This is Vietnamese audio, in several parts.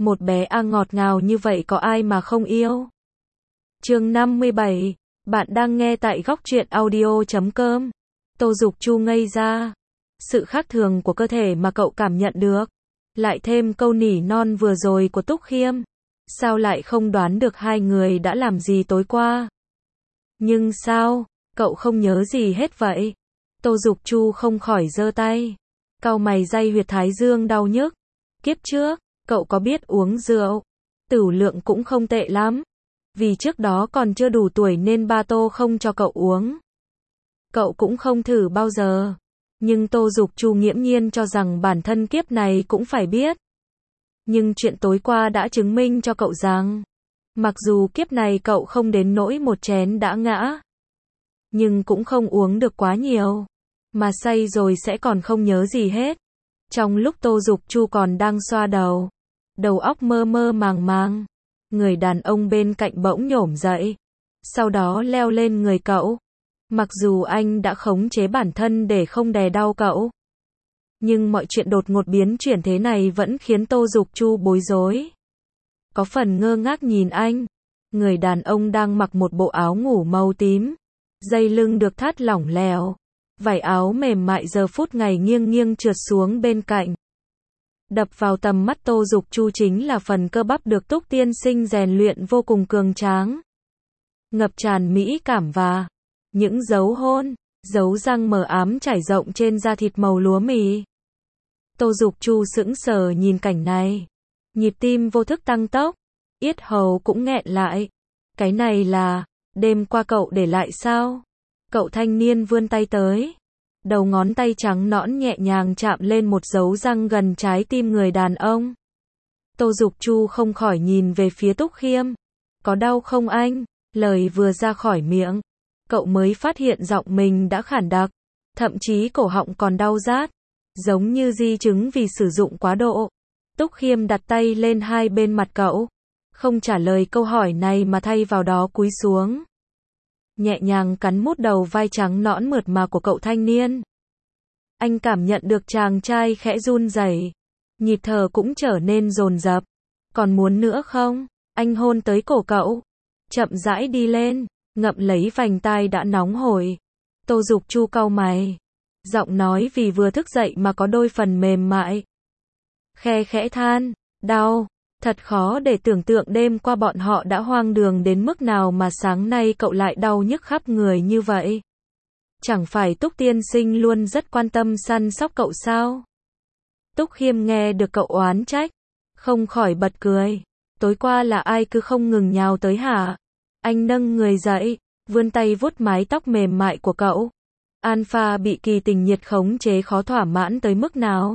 Một bé A ngọt ngào như vậy có ai mà không yêu. Chương 57, bạn đang nghe tại góc truyện audio.com. Tô Dục Chu ngây ra. Sự khác thường của cơ thể mà cậu cảm nhận được. Lại thêm câu nỉ non vừa rồi của Túc Khiêm. Sao lại không đoán được hai người đã làm gì tối qua? Nhưng sao, cậu không nhớ gì hết vậy? Tô Dục Chu không khỏi giơ tay. Cau mày day huyệt thái dương đau nhức. Kiếp trước, cậu có biết uống rượu. Tửu lượng cũng không tệ lắm. Vì trước đó còn chưa đủ tuổi nên ba Tô không cho cậu uống. Cậu cũng không thử bao giờ. Nhưng Tô Dục Chu nghiễm nhiên cho rằng bản thân kiếp này cũng phải biết. Nhưng chuyện tối qua đã chứng minh cho cậu rằng, mặc dù kiếp này cậu không đến nỗi một chén đã ngã, nhưng cũng không uống được quá nhiều. Mà say rồi sẽ còn không nhớ gì hết. Trong lúc Tô Dục Chu còn đang xoa đầu, đầu óc mơ mơ màng màng, người đàn ông bên cạnh bỗng nhổm dậy, sau đó leo lên người cậu. Mặc dù anh đã khống chế bản thân để không đè đau cậu, nhưng mọi chuyện đột ngột biến chuyển thế này vẫn khiến Tô Dục Chu bối rối. Có phần ngơ ngác nhìn anh. Người đàn ông đang mặc một bộ áo ngủ màu tím, dây lưng được thắt lỏng lẻo, vải áo mềm mại giờ phút này nghiêng nghiêng trượt xuống bên cạnh. Đập vào tầm mắt Tô Dục Chu chính là phần cơ bắp được Túc tiên sinh rèn luyện vô cùng cường tráng, ngập tràn mỹ cảm và những dấu hôn, dấu răng mờ ám trải rộng trên da thịt màu lúa mì. Tô Dục Chu sững sờ nhìn cảnh này, nhịp tim vô thức tăng tốc, yết hầu cũng nghẹn lại. Cái này là đêm qua cậu để lại sao? Cậu thanh niên vươn tay tới, đầu ngón tay trắng nõn nhẹ nhàng chạm lên một dấu răng gần trái tim người đàn ông. Tô Dục Chu không khỏi nhìn về phía Túc Khiêm. Có đau không anh? Lời vừa ra khỏi miệng, cậu mới phát hiện giọng mình đã khản đặc, thậm chí cổ họng còn đau rát, giống như di chứng vì sử dụng quá độ. Túc Khiêm đặt tay lên hai bên mặt cậu, không trả lời câu hỏi này mà thay vào đó cúi xuống, nhẹ nhàng cắn mút đầu vai trắng nõn mượt mà của cậu thanh niên. Anh cảm nhận được chàng trai khẽ run rẩy, nhịp thở cũng trở nên dồn dập. Còn muốn nữa không? Anh hôn tới cổ cậu, chậm rãi đi lên, ngậm lấy vành tai đã nóng hổi. Tô Dục Chu cau mày, giọng nói vì vừa thức dậy mà có đôi phần mềm mại. Khe khẽ than, đau, thật khó để tưởng tượng đêm qua bọn họ đã hoang đường đến mức nào mà sáng nay cậu lại đau nhức khắp người như vậy. Chẳng phải Túc tiên sinh luôn rất quan tâm săn sóc cậu sao? Túc Khiêm nghe được cậu oán trách, không khỏi bật cười. Tối qua là ai cứ không ngừng nhào tới hả? Anh nâng người dậy, vươn tay vuốt mái tóc mềm mại của cậu. Alpha bị kỳ tình nhiệt khống chế khó thỏa mãn tới mức nào?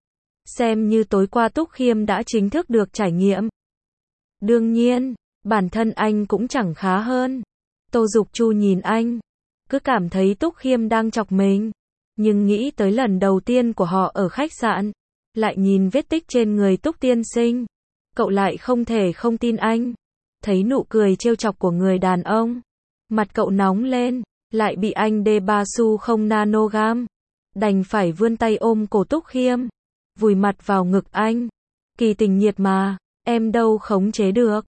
Xem như tối qua Túc Khiêm đã chính thức được trải nghiệm. Đương nhiên, bản thân anh cũng chẳng khá hơn. Tô Dục Chu nhìn anh, cứ cảm thấy Túc Khiêm đang chọc mình. Nhưng nghĩ tới lần đầu tiên của họ ở khách sạn, lại nhìn vết tích trên người Túc tiên sinh, cậu lại không thể không tin anh. Thấy nụ cười trêu chọc của người đàn ông, mặt cậu nóng lên, lại bị anh đê ba xu không nanogam. Đành phải vươn tay ôm cổ Túc Khiêm, vùi mặt vào ngực anh. Kỳ tình nhiệt mà, em đâu khống chế được.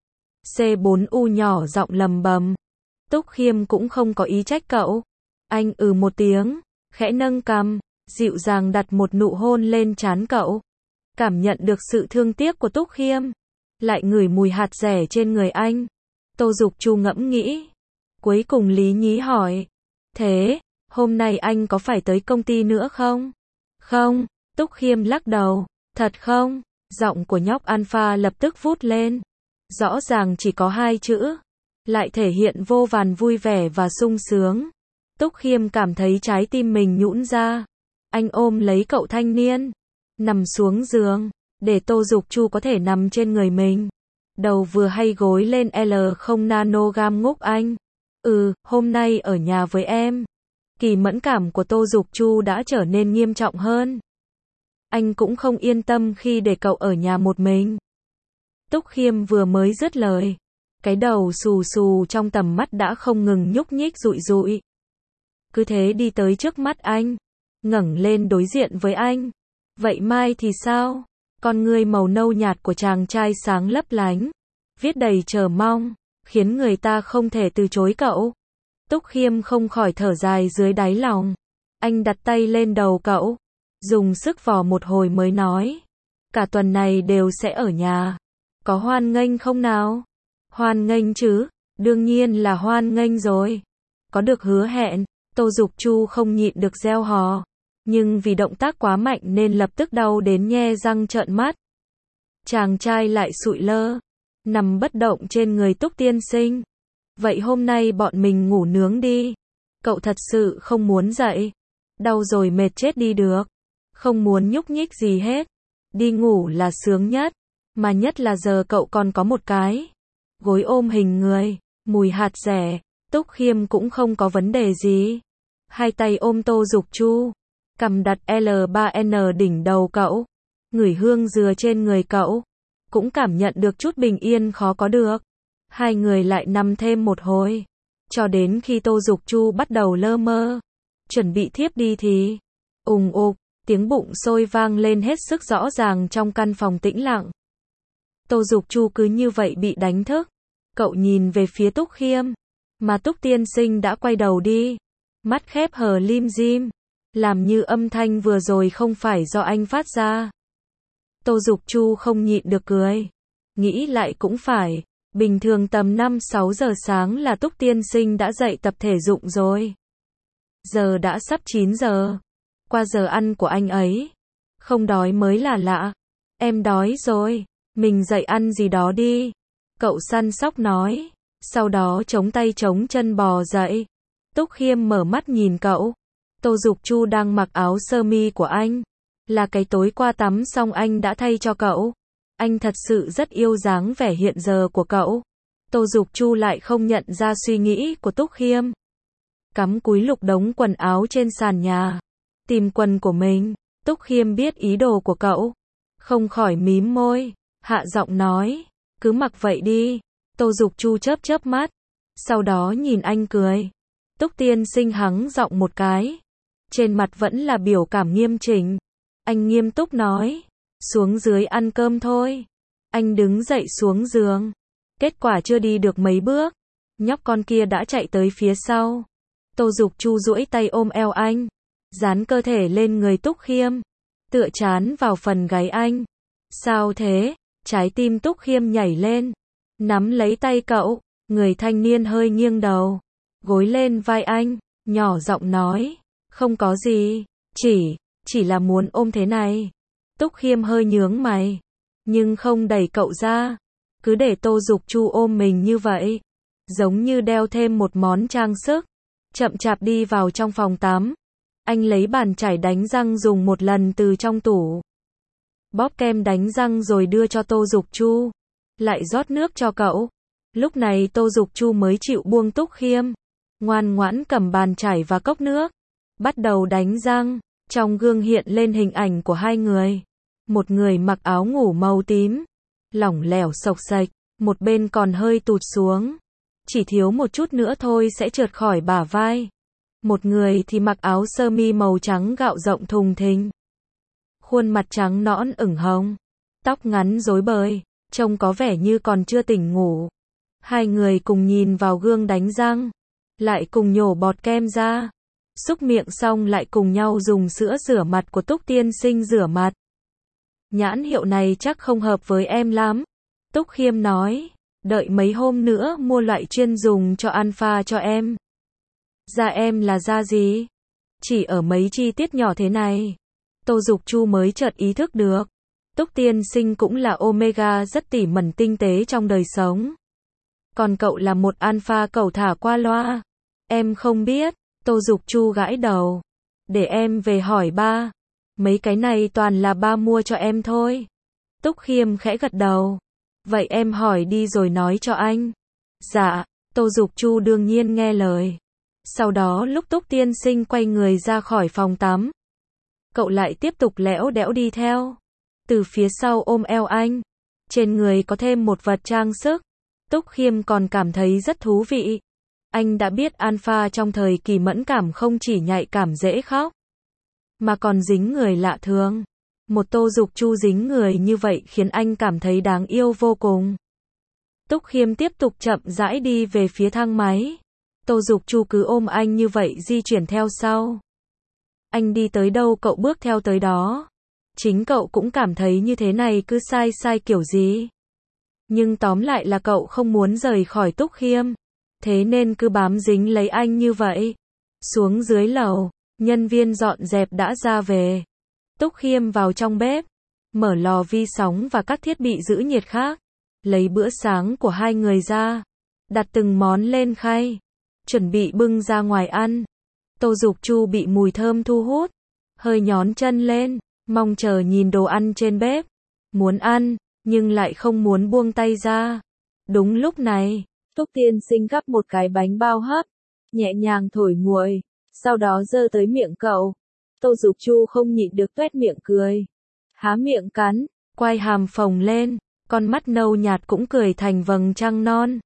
C4U nhỏ giọng lầm bầm. Túc Khiêm cũng không có ý trách cậu. Anh một tiếng, khẽ nâng cằm, dịu dàng đặt một nụ hôn lên trán cậu. Cảm nhận được sự thương tiếc của Túc Khiêm, lại ngửi mùi hạt dẻ trên người anh. Tô Dục Chu ngẫm nghĩ. Cuối cùng lý nhí hỏi, thế, hôm nay anh có phải tới công ty nữa không? Không. Túc Khiêm lắc đầu. Thật không? Giọng của nhóc Alpha lập tức vút lên. Rõ ràng chỉ có hai chữ, lại thể hiện vô vàn vui vẻ và sung sướng. Túc Khiêm cảm thấy trái tim mình nhũn ra. Anh ôm lấy cậu thanh niên, nằm xuống giường, để Tô Dục Chu có thể nằm trên người mình. Đầu vừa hay gối lên L0 nanogam ngúc anh. Hôm nay ở nhà với em. Kỳ mẫn cảm của Tô Dục Chu đã trở nên nghiêm trọng hơn. Anh cũng không yên tâm khi để cậu ở nhà một mình. Túc Khiêm vừa mới dứt lời, cái đầu xù xù trong tầm mắt đã không ngừng nhúc nhích rụi rụi. Cứ thế đi tới trước mắt anh, ngẩng lên đối diện với anh. Vậy mai thì sao? Con ngươi màu nâu nhạt của chàng trai sáng lấp lánh, viết đầy chờ mong, khiến người ta không thể từ chối cậu. Túc Khiêm không khỏi thở dài dưới đáy lòng. Anh đặt tay lên đầu cậu, dùng sức vò một hồi mới nói. Cả tuần này đều sẽ ở nhà. Có hoan nghênh không nào? Hoan nghênh chứ, đương nhiên là hoan nghênh rồi. Có được hứa hẹn, Tô Dục Chu không nhịn được reo hò. Nhưng vì động tác quá mạnh nên lập tức đau đến nhe răng trợn mắt. Chàng trai lại sụi lơ, nằm bất động trên người Túc tiên sinh. Vậy hôm nay bọn mình ngủ nướng đi. Cậu thật sự không muốn dậy. Đau rồi mệt chết đi được. Không muốn nhúc nhích gì hết. Đi ngủ là sướng nhất. Mà nhất là giờ cậu còn có một cái gối ôm hình người, mùi hạt rẻ. Túc Khiêm cũng không có vấn đề gì. Hai tay ôm Tô Dục Chu, cầm đặt L3N đỉnh đầu cậu, ngửi hương dừa trên người cậu, cũng cảm nhận được chút bình yên khó có được. Hai người lại nằm thêm một hồi, cho đến khi Tô Dục Chu bắt đầu lơ mơ, chuẩn bị thiếp đi thì ùng ục, tiếng bụng sôi vang lên hết sức rõ ràng trong căn phòng tĩnh lặng. Tô Dục Chu cứ như vậy bị đánh thức. Cậu nhìn về phía Túc Khiêm, mà Túc tiên sinh đã quay đầu đi, mắt khép hờ lim dim, làm như âm thanh vừa rồi không phải do anh phát ra. Tô Dục Chu không nhịn được cười, nghĩ lại cũng phải, bình thường tầm 5-6 giờ sáng là Túc tiên sinh đã dậy tập thể dục rồi. Giờ đã sắp 9 giờ, qua giờ ăn của anh ấy. Không đói mới là lạ. Em đói rồi, mình dậy ăn gì đó đi. Cậu săn sóc nói, sau đó chống tay chống chân bò dậy. Túc Khiêm mở mắt nhìn cậu. Tô Dục Chu đang mặc áo sơ mi của anh, là cái tối qua tắm xong anh đã thay cho cậu. Anh thật sự rất yêu dáng vẻ hiện giờ của cậu. Tô Dục Chu lại không nhận ra suy nghĩ của Túc Khiêm. Cắm cúi lục đống quần áo trên sàn nhà, tìm quần của mình. Túc Khiêm biết ý đồ của cậu, không khỏi mím môi, hạ giọng nói, cứ mặc vậy đi. Tô Dục Chu chớp chớp mắt, sau đó nhìn anh cười. Túc tiên sinh hắng giọng một cái, trên mặt vẫn là biểu cảm nghiêm chỉnh. Anh nghiêm túc nói, xuống dưới ăn cơm thôi. Anh đứng dậy xuống giường, kết quả chưa đi được mấy bước, nhóc con kia đã chạy tới phía sau. Tô Dục Chu duỗi tay ôm eo anh, dán cơ thể lên người Túc Khiêm, tựa trán vào phần gáy anh. Sao thế? Trái tim Túc Khiêm nhảy lên, nắm lấy tay cậu, người thanh niên hơi nghiêng đầu, gối lên vai anh, nhỏ giọng nói, không có gì, chỉ là muốn ôm thế này. Túc Khiêm hơi nhướng mày, nhưng không đẩy cậu ra, cứ để Tô Dục Chu ôm mình như vậy, giống như đeo thêm một món trang sức. Chậm chạp đi vào trong phòng tắm. Anh lấy bàn chải đánh răng dùng một lần từ trong tủ, bóp kem đánh răng rồi đưa cho Tô Dục Chu, lại rót nước cho cậu. Lúc này Tô Dục Chu mới chịu buông Túc Khiêm, ngoan ngoãn cầm bàn chải và cốc nước, bắt đầu đánh răng. Trong gương hiện lên hình ảnh của hai người. Một người mặc áo ngủ màu tím, lỏng lẻo xộc xệch, một bên còn hơi tụt xuống, chỉ thiếu một chút nữa thôi sẽ trượt khỏi bả vai. Một người thì mặc áo sơ mi màu trắng gạo rộng thùng thình, khuôn mặt trắng nõn ửng hồng, tóc ngắn rối bời, trông có vẻ như còn chưa tỉnh ngủ. Hai người cùng nhìn vào gương đánh răng, lại cùng nhổ bọt kem ra, xúc miệng xong lại cùng nhau dùng sữa rửa mặt của Túc tiên sinh rửa mặt. Nhãn hiệu này chắc không hợp với em lắm. Túc Khiêm nói, đợi mấy hôm nữa mua loại chuyên dùng cho alpha cho em. Da em là da gì? Chỉ ở mấy chi tiết nhỏ thế này. Tô Dục Chu mới chợt ý thức được. Túc tiên sinh cũng là omega rất tỉ mẩn tinh tế trong đời sống. Còn cậu là một alpha cẩu thả qua loa. Em không biết. Tô Dục Chu gãi đầu. Để em về hỏi ba. Mấy cái này toàn là ba mua cho em thôi. Túc Khiêm khẽ gật đầu. Vậy em hỏi đi rồi nói cho anh. Dạ. Tô Dục Chu đương nhiên nghe lời. Sau đó lúc Túc tiên sinh quay người ra khỏi phòng tắm, cậu lại tiếp tục lẽo đẽo đi theo, từ phía sau ôm eo anh. Trên người có thêm một vật trang sức. Túc Khiêm còn cảm thấy rất thú vị. Anh đã biết alpha trong thời kỳ mẫn cảm không chỉ nhạy cảm dễ khóc, mà còn dính người lạ thường. Một Tô Dục Chu dính người như vậy khiến anh cảm thấy đáng yêu vô cùng. Túc Khiêm tiếp tục chậm rãi đi về phía thang máy. Tô Dục Chu cứ ôm anh như vậy di chuyển theo sau. Anh đi tới đâu cậu bước theo tới đó. Chính cậu cũng cảm thấy như thế này cứ sai sai kiểu gì. Nhưng tóm lại là cậu không muốn rời khỏi Túc Khiêm. Thế nên cứ bám dính lấy anh như vậy. Xuống dưới lầu, nhân viên dọn dẹp đã ra về. Túc Khiêm vào trong bếp, mở lò vi sóng và các thiết bị giữ nhiệt khác. Lấy bữa sáng của hai người ra, đặt từng món lên khay, chuẩn bị bưng ra ngoài ăn. Tô Dục Chu bị mùi thơm thu hút, hơi nhón chân lên, mong chờ nhìn đồ ăn trên bếp. Muốn ăn, nhưng lại không muốn buông tay ra. Đúng lúc này, Túc Tiên Sinh gắp một cái bánh bao hấp, nhẹ nhàng thổi nguội, sau đó giơ tới miệng cậu. Tô Dục Chu không nhịn được toét miệng cười. Há miệng cắn, quai hàm phồng lên, con mắt nâu nhạt cũng cười thành vầng trăng non.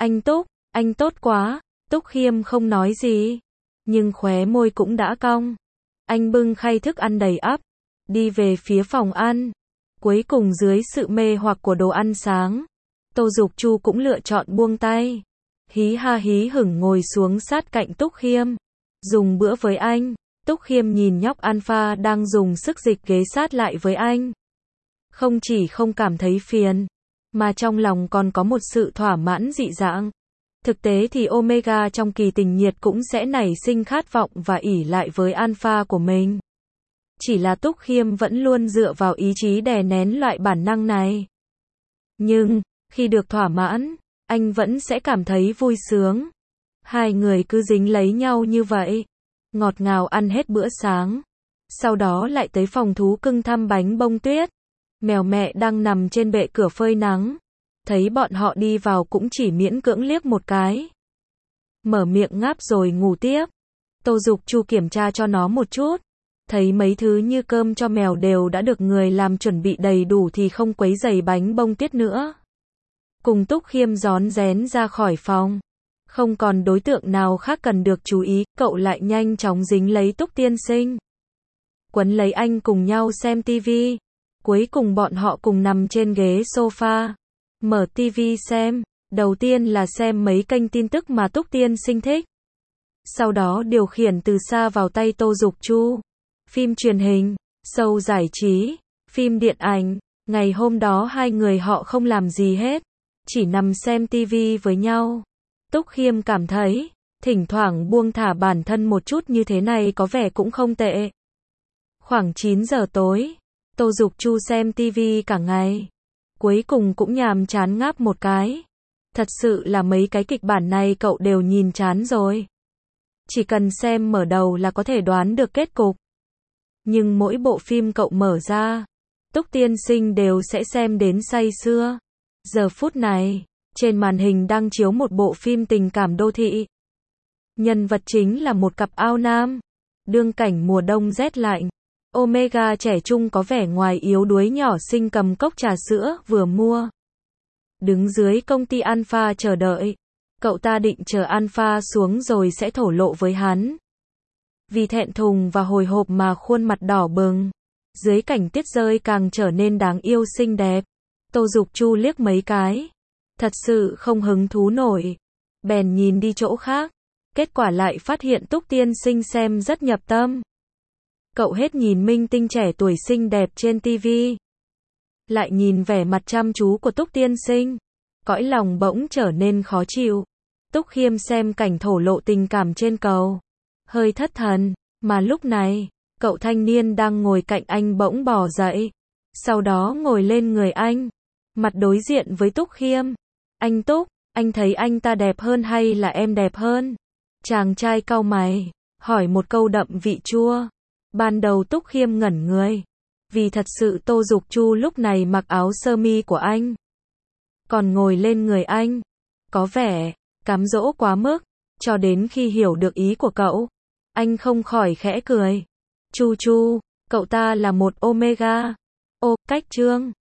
Anh tốt quá. Túc Khiêm không nói gì, nhưng khóe môi cũng đã cong. Anh bưng khay thức ăn đầy ắp, đi về phía phòng ăn. Cuối cùng dưới sự mê hoặc của đồ ăn sáng, Tô Dục Chu cũng lựa chọn buông tay. Hí ha hí hửng ngồi xuống sát cạnh Túc Khiêm, dùng bữa với anh. Túc Khiêm nhìn nhóc Alpha đang dùng sức dịch ghế sát lại với anh. Không chỉ không cảm thấy phiền, mà trong lòng còn có một sự thỏa mãn dị dạng. Thực tế thì Omega trong kỳ tình nhiệt cũng sẽ nảy sinh khát vọng và ỷ lại với Alpha của mình. Chỉ là Túc Khiêm vẫn luôn dựa vào ý chí đè nén loại bản năng này. Nhưng, khi được thỏa mãn, anh vẫn sẽ cảm thấy vui sướng. Hai người cứ dính lấy nhau như vậy, ngọt ngào ăn hết bữa sáng. Sau đó lại tới phòng thú cưng thăm bánh bông tuyết. Mèo mẹ đang nằm trên bệ cửa phơi nắng. Thấy bọn họ đi vào cũng chỉ miễn cưỡng liếc một cái. Mở miệng ngáp rồi ngủ tiếp. Tô Dục Chu kiểm tra cho nó một chút. Thấy mấy thứ như cơm cho mèo đều đã được người làm chuẩn bị đầy đủ thì không quấy rầy bánh bông tuyết nữa. Cùng Túc Khiêm rón rén ra khỏi phòng. Không còn đối tượng nào khác cần được chú ý, cậu lại nhanh chóng dính lấy Túc Tiên Sinh. Quấn lấy anh cùng nhau xem tivi. Cuối cùng bọn họ cùng nằm trên ghế sofa. Mở tivi xem. Đầu tiên là xem mấy kênh tin tức mà Túc Tiên Sinh thích. Sau đó điều khiển từ xa vào tay Tô Dục Chu. Phim truyền hình, show giải trí, phim điện ảnh. Ngày hôm đó hai người họ không làm gì hết, chỉ nằm xem tivi với nhau. Túc Khiêm cảm thấy, thỉnh thoảng buông thả bản thân một chút như thế này có vẻ cũng không tệ. Khoảng 9 giờ tối, Tô Dục Chu xem tivi cả ngày. Cuối cùng cũng nhàm chán ngáp một cái. Thật sự là mấy cái kịch bản này cậu đều nhìn chán rồi. Chỉ cần xem mở đầu là có thể đoán được kết cục. Nhưng mỗi bộ phim cậu mở ra, Túc Tiên Sinh đều sẽ xem đến say sưa. Giờ phút này, trên màn hình đang chiếu một bộ phim tình cảm đô thị. Nhân vật chính là một cặp ao nam. Đương cảnh mùa đông rét lạnh, Omega trẻ trung có vẻ ngoài yếu đuối nhỏ xinh cầm cốc trà sữa vừa mua. Đứng dưới công ty Alpha chờ đợi. Cậu ta định chờ Alpha xuống rồi sẽ thổ lộ với hắn. Vì thẹn thùng và hồi hộp mà khuôn mặt đỏ bừng. Dưới cảnh tuyết rơi càng trở nên đáng yêu xinh đẹp. Tô Dục Chu liếc mấy cái. Thật sự không hứng thú nổi. Bèn nhìn đi chỗ khác. Kết quả lại phát hiện Túc Tiên Sinh xem rất nhập tâm. Cậu hết nhìn minh tinh trẻ tuổi xinh đẹp trên tivi, lại nhìn vẻ mặt chăm chú của Túc Tiên Sinh. Cõi lòng bỗng trở nên khó chịu. Túc Khiêm xem cảnh thổ lộ tình cảm trên cầu, hơi thất thần, mà lúc này, cậu thanh niên đang ngồi cạnh anh bỗng bò dậy. Sau đó ngồi lên người anh, mặt đối diện với Túc Khiêm. Anh Túc, anh thấy anh ta đẹp hơn hay là em đẹp hơn? Chàng trai cau mày, hỏi một câu đậm vị chua. Ban đầu Túc Khiêm ngẩn người, vì thật sự Tô Dục Chu lúc này mặc áo sơ mi của anh, còn ngồi lên người anh, có vẻ cám dỗ quá mức. Cho đến khi hiểu được ý của cậu, anh không khỏi khẽ cười. Chu Chu, cậu ta là một Omega. Ô, cách chương